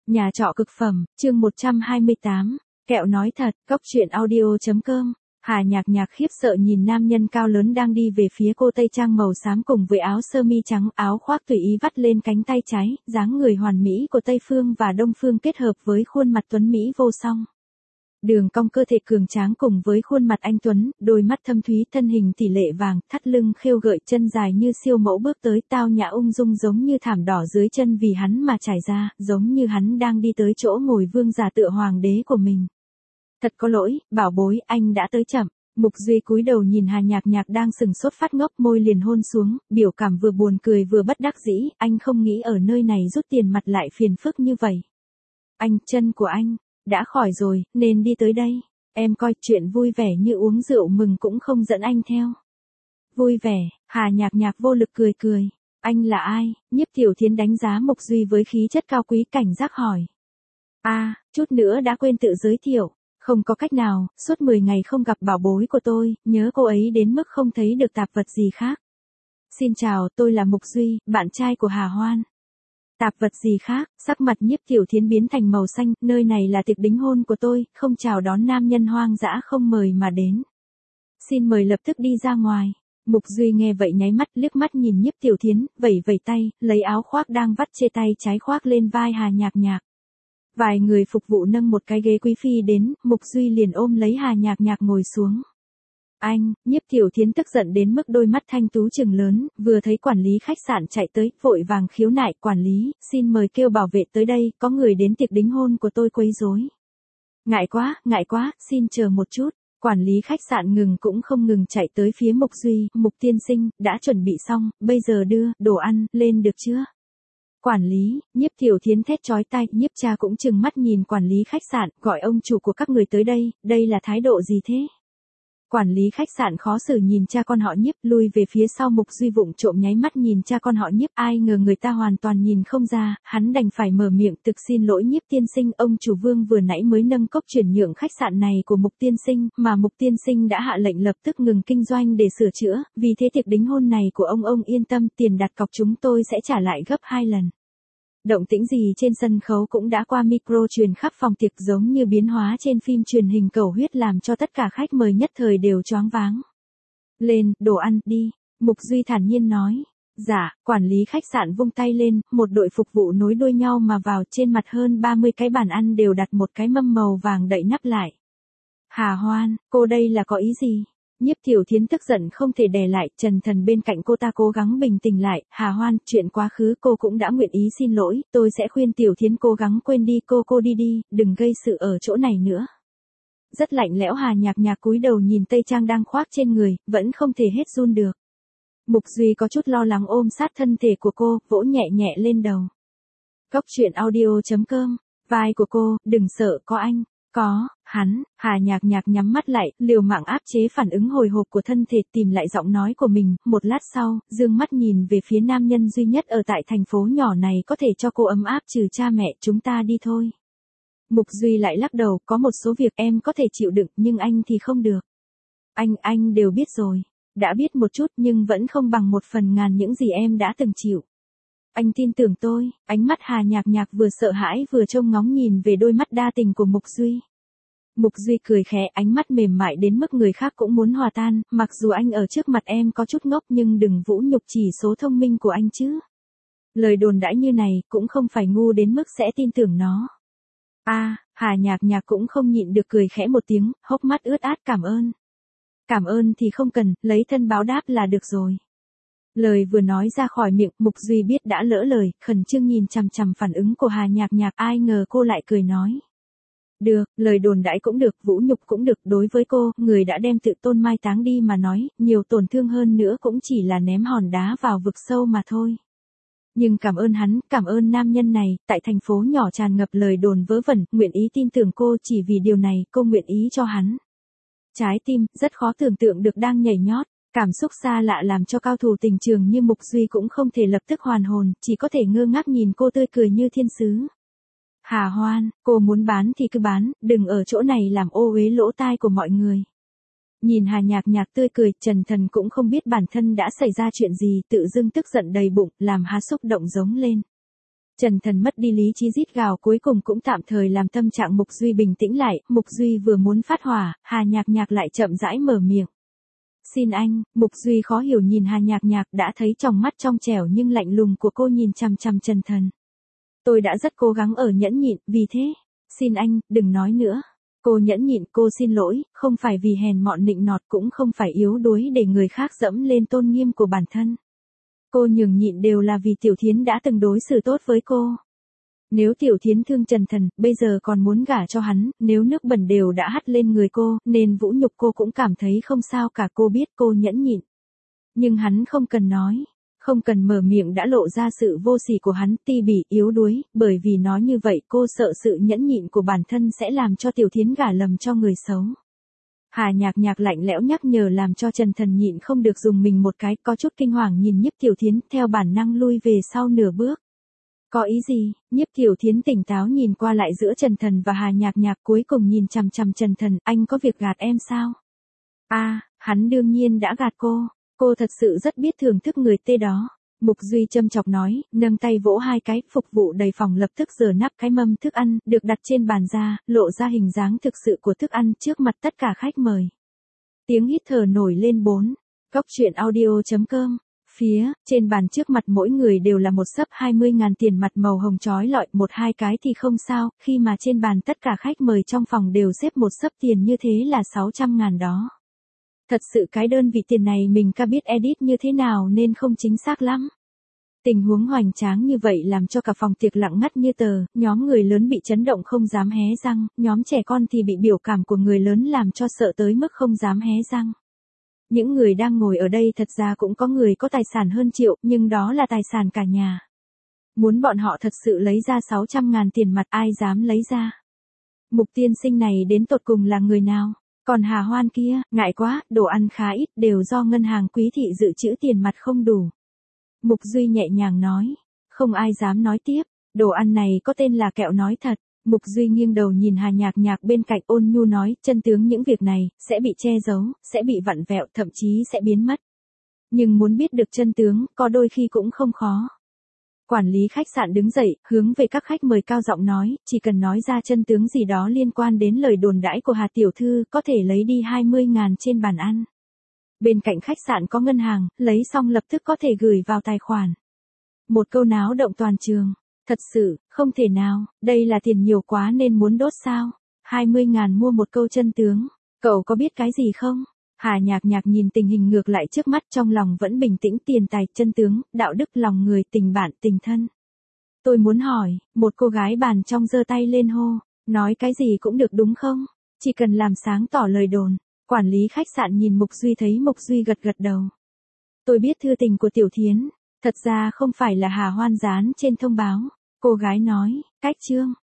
Nhà trọ cực phẩm, chương 128, kẹo nói thật, cốc truyện audio.com. Hà Nhạc Nhạc khiếp sợ nhìn nam nhân cao lớn đang đi về phía cô, tây trang màu xám cùng với áo sơ mi trắng, áo khoác tùy ý vắt lên cánh tay trái, dáng người hoàn mỹ của Tây Phương và Đông Phương kết hợp với khuôn mặt tuấn mỹ vô song. Đường cong cơ thể cường tráng cùng với khuôn mặt anh tuấn, đôi mắt thâm thúy, thân hình tỷ lệ vàng, thắt lưng khêu gợi, chân dài như siêu mẫu bước tới, tao nhã ung dung giống như thảm đỏ dưới chân vì hắn mà trải ra, giống như hắn đang đi tới chỗ ngồi vương giả tựa hoàng đế của mình. Thật có lỗi, bảo bối, anh đã tới chậm. Mục Duy cúi đầu nhìn Hà Nhạc Nhạc đang sừng sốt phát ngốc, môi liền hôn xuống, biểu cảm vừa buồn cười vừa bất đắc dĩ, anh không nghĩ ở nơi này rút tiền mặt lại phiền phức như vậy. Anh, chân của anh đã khỏi rồi, nên đi tới đây. Em coi chuyện vui vẻ như uống rượu mừng cũng không dẫn anh theo. Vui vẻ, Hà Nhạc Nhạc vô lực cười cười. Anh là ai? Nhiếp Tiểu Thiến đánh giá Mục Duy với khí chất cao quý, cảnh giác hỏi. Chút nữa đã quên tự giới thiệu. Không có cách nào, suốt 10 ngày không gặp bảo bối của tôi, nhớ cô ấy đến mức không thấy được tạp vật gì khác. Xin chào, tôi là Mục Duy, bạn trai của Hà Hoan. Tạp vật gì khác? Sắc mặt Nhiếp Tiểu Thiến biến thành màu xanh, nơi này là tiệc đính hôn của tôi, không chào đón nam nhân hoang dã không mời mà đến. Xin mời lập tức đi ra ngoài. Mục Duy nghe vậy nháy mắt, liếc mắt nhìn Nhiếp Tiểu Thiến, vẩy vẩy tay, lấy áo khoác đang vắt trên tay trái khoác lên vai Hà Nhạc Nhạc. Vài người phục vụ nâng một cái ghế quý phi đến, Mục Duy liền ôm lấy Hà Nhạc Nhạc ngồi xuống. Anh, Nhiếp Tiểu Thiến tức giận đến mức đôi mắt thanh tú trừng lớn, vừa thấy quản lý khách sạn chạy tới, vội vàng khiếu nại, quản lý, xin mời kêu bảo vệ tới đây, có người đến tiệc đính hôn của tôi quấy rối. Ngại quá, xin chờ một chút. Quản lý khách sạn ngừng cũng không ngừng chạy tới phía Mục Duy, Mục tiên sinh, đã chuẩn bị xong, bây giờ đưa, đồ ăn, lên được chưa? Quản lý, Nhiếp Tiểu Thiến thét chói tai, Nhiếp cha cũng trừng mắt nhìn quản lý khách sạn, gọi ông chủ của các người tới đây là thái độ gì thế? Quản lý khách sạn khó xử nhìn cha con họ Nhiếp, lui về phía sau. Mục Duy vụng trộm nháy mắt nhìn cha con họ Nhiếp, ai ngờ người ta hoàn toàn nhìn không ra, hắn đành phải mở miệng, thực xin lỗi Nhiếp tiên sinh, ông chủ Vương vừa nãy mới nâng cốc chuyển nhượng khách sạn này của Mục tiên sinh, mà Mục tiên sinh đã hạ lệnh lập tức ngừng kinh doanh để sửa chữa, vì thế tiệc đính hôn này của ông yên tâm, tiền đặt cọc chúng tôi sẽ trả lại gấp 2 lần. Động tĩnh gì trên sân khấu cũng đã qua micro truyền khắp phòng tiệc, giống như biến hóa trên phim truyền hình cầu huyết, làm cho tất cả khách mời nhất thời đều choáng váng. Lên, đồ ăn, đi. Mục Duy thản nhiên nói. Dạ, quản lý khách sạn vung tay lên, một đội phục vụ nối đuôi nhau mà vào, trên mặt hơn 30 cái bàn ăn đều đặt một cái mâm màu vàng đậy nắp lại. Hà Hoan, cô đây là có ý gì? Nhiếp Tiểu Thiến tức giận không thể đè lại, Trần Thần bên cạnh cô ta cố gắng bình tĩnh lại, Hà Hoan, chuyện quá khứ cô cũng đã nguyện ý xin lỗi, tôi sẽ khuyên Tiểu Thiến cố gắng quên đi, cô đi, đừng gây sự ở chỗ này nữa. Rất lạnh lẽo. Hà Nhạc Nhạc cúi đầu nhìn tây trang đang khoác trên người, vẫn không thể hết run được. Mục Duy có chút lo lắng ôm sát thân thể của cô, vỗ nhẹ nhẹ lên đầu. Cốc truyện audio.com, vai của cô, đừng sợ, có anh. Có, hắn. Hà Nhạc Nhạc nhắm mắt lại, liều mạng áp chế phản ứng hồi hộp của thân thể, tìm lại giọng nói của mình, một lát sau, dương mắt nhìn về phía nam nhân duy nhất ở tại thành phố nhỏ này có thể cho cô ấm áp trừ cha mẹ, chúng ta đi thôi. Mục Duy lại lắc đầu, có một số việc em có thể chịu đựng, nhưng anh thì không được. Anh đều biết rồi. Đã biết một chút nhưng vẫn không bằng 1/1000 những gì em đã từng chịu. Anh tin tưởng tôi. Ánh mắt Hà Nhạc Nhạc vừa sợ hãi vừa trông ngóng nhìn về đôi mắt đa tình của Mục Duy. Mục Duy cười khẽ, ánh mắt mềm mại đến mức người khác cũng muốn hòa tan, mặc dù anh ở trước mặt em có chút ngốc nhưng đừng vũ nhục chỉ số thông minh của anh chứ. Lời đồn đãi như này cũng không phải ngu đến mức sẽ tin tưởng nó. Hà Nhạc Nhạc cũng không nhịn được cười khẽ một tiếng, hốc mắt ướt át. Cảm ơn. Cảm ơn thì không cần, lấy thân báo đáp là được rồi. Lời vừa nói ra khỏi miệng, Mục Duy biết đã lỡ lời, khẩn trương nhìn chằm chằm phản ứng của Hà Nhạc Nhạc, ai ngờ cô lại cười nói. Được, lời đồn đãi cũng được, vũ nhục cũng được, đối với cô, người đã đem tự tôn mai táng đi mà nói, nhiều tổn thương hơn nữa cũng chỉ là ném hòn đá vào vực sâu mà thôi. Nhưng cảm ơn hắn, cảm ơn nam nhân này, tại thành phố nhỏ tràn ngập lời đồn vớ vẩn, nguyện ý tin tưởng cô, chỉ vì điều này, cô nguyện ý cho hắn. Trái tim, rất khó tưởng tượng được đang nhảy nhót. Cảm xúc xa lạ làm cho cao thủ tình trường như Mục Duy cũng không thể lập tức hoàn hồn, chỉ có thể ngơ ngác nhìn cô tươi cười như thiên sứ. Hà Hoan, cô muốn bán thì cứ bán, đừng ở chỗ này làm ô uế lỗ tai của mọi người. Nhìn Hà Nhạc Nhạc tươi cười, Trần Thần cũng không biết bản thân đã xảy ra chuyện gì, tự dưng tức giận đầy bụng, làm Hà xúc động giống lên. Trần Thần mất đi lý trí rít gào cuối cùng cũng tạm thời làm tâm trạng Mục Duy bình tĩnh lại, Mục Duy vừa muốn phát hỏa, Hà Nhạc Nhạc lại chậm rãi mở miệng. Xin anh, Mục Duy khó hiểu nhìn Hà Nhạc Nhạc đã thấy trong mắt trong trẻo nhưng lạnh lùng của cô nhìn chằm chằm Trần Thần. Tôi đã rất cố gắng ở nhẫn nhịn, vì thế, xin anh, đừng nói nữa. Cô nhẫn nhịn, cô xin lỗi, không phải vì hèn mọn nịnh nọt cũng không phải yếu đuối để người khác dẫm lên tôn nghiêm của bản thân. Cô nhường nhịn đều là vì Tiểu Thiến đã từng đối xử tốt với cô. Nếu Tiểu Thiến thương Trần Thần, bây giờ còn muốn gả cho hắn, nếu nước bẩn đều đã hắt lên người cô, nên vũ nhục cô cũng cảm thấy không sao cả, cô biết cô nhẫn nhịn. Nhưng hắn không cần nói, không cần mở miệng đã lộ ra sự vô sỉ của hắn, ti bỉ, yếu đuối, bởi vì nói như vậy cô sợ sự nhẫn nhịn của bản thân sẽ làm cho Tiểu Thiến gả lầm cho người xấu. Hà Nhạc Nhạc lạnh lẽo nhắc nhở làm cho Trần Thần nhịn không được dùng mình một cái, có chút kinh hoàng nhìn Nhiếp Tiểu Thiến, theo bản năng lui về sau nửa bước. Có ý gì? Nhiếp Tiểu Thiến tỉnh táo nhìn qua lại giữa Trần Thần và Hà Nhạc Nhạc, cuối cùng nhìn chằm chằm Trần Thần, anh có việc gạt em sao? Hắn đương nhiên đã gạt cô thật sự rất biết thưởng thức người tê đó. Mục Duy châm chọc nói, nâng tay vỗ hai cái, phục vụ đầy phòng lập tức giở nắp cái mâm thức ăn, được đặt trên bàn ra, lộ ra hình dáng thực sự của thức ăn trước mặt tất cả khách mời. Tiếng hít thở nổi lên 4. Góc truyện audio.com. Trên bàn trước mặt mỗi người đều là một xấp 20.000 tiền mặt màu hồng chói lọi, một hai cái thì không sao, khi mà trên bàn tất cả khách mời trong phòng đều xếp một xấp tiền như thế là 600.000 đó. Thật sự cái đơn vị tiền này mình ca biết edit như thế nào nên không chính xác lắm. Tình huống hoành tráng như vậy làm cho cả phòng tiệc lặng ngắt như tờ, nhóm người lớn bị chấn động không dám hé răng, nhóm trẻ con thì bị biểu cảm của người lớn làm cho sợ tới mức không dám hé răng. Những người đang ngồi ở đây thật ra cũng có người có tài sản hơn triệu, nhưng đó là tài sản cả nhà. Muốn bọn họ thật sự lấy ra 600.000 tiền mặt ai dám lấy ra. Mục tiên sinh này đến tột cùng là người nào? Còn Hà Hoan kia, ngại quá, đồ ăn khá ít, đều do ngân hàng Quý thị dự trữ tiền mặt không đủ. Mục Duy nhẹ nhàng nói, không ai dám nói tiếp, đồ ăn này có tên là kẹo nói thật. Mục Duy nghiêng đầu nhìn Hà Nhạc Nhạc bên cạnh ôn nhu nói, chân tướng những việc này, sẽ bị che giấu, sẽ bị vặn vẹo, thậm chí sẽ biến mất. Nhưng muốn biết được chân tướng, có đôi khi cũng không khó. Quản lý khách sạn đứng dậy, hướng về các khách mời cao giọng nói, chỉ cần nói ra chân tướng gì đó liên quan đến lời đồn đãi của Hà Tiểu Thư, có thể lấy đi 20.000 trên bàn ăn. Bên cạnh khách sạn có ngân hàng, lấy xong lập tức có thể gửi vào tài khoản. Một câu náo động toàn trường. Thật sự, không thể nào, đây là tiền nhiều quá nên muốn đốt sao? 20.000 mua một câu chân tướng, cậu có biết cái gì không? Hà Nhạc Nhạc nhìn tình hình ngược lại trước mắt trong lòng vẫn bình tĩnh, tiền tài, chân tướng, đạo đức, lòng người, tình bạn, tình thân. Tôi muốn hỏi, một cô gái bàn trong giơ tay lên hô, nói cái gì cũng được đúng không? Chỉ cần làm sáng tỏ lời đồn. Quản lý khách sạn nhìn Mục Duy thấy Mục Duy gật gật đầu. Tôi biết thư tình của Tiểu Thiến, thật ra không phải là Hà Hoan dán trên thông báo. Cô gái nói, cách chương.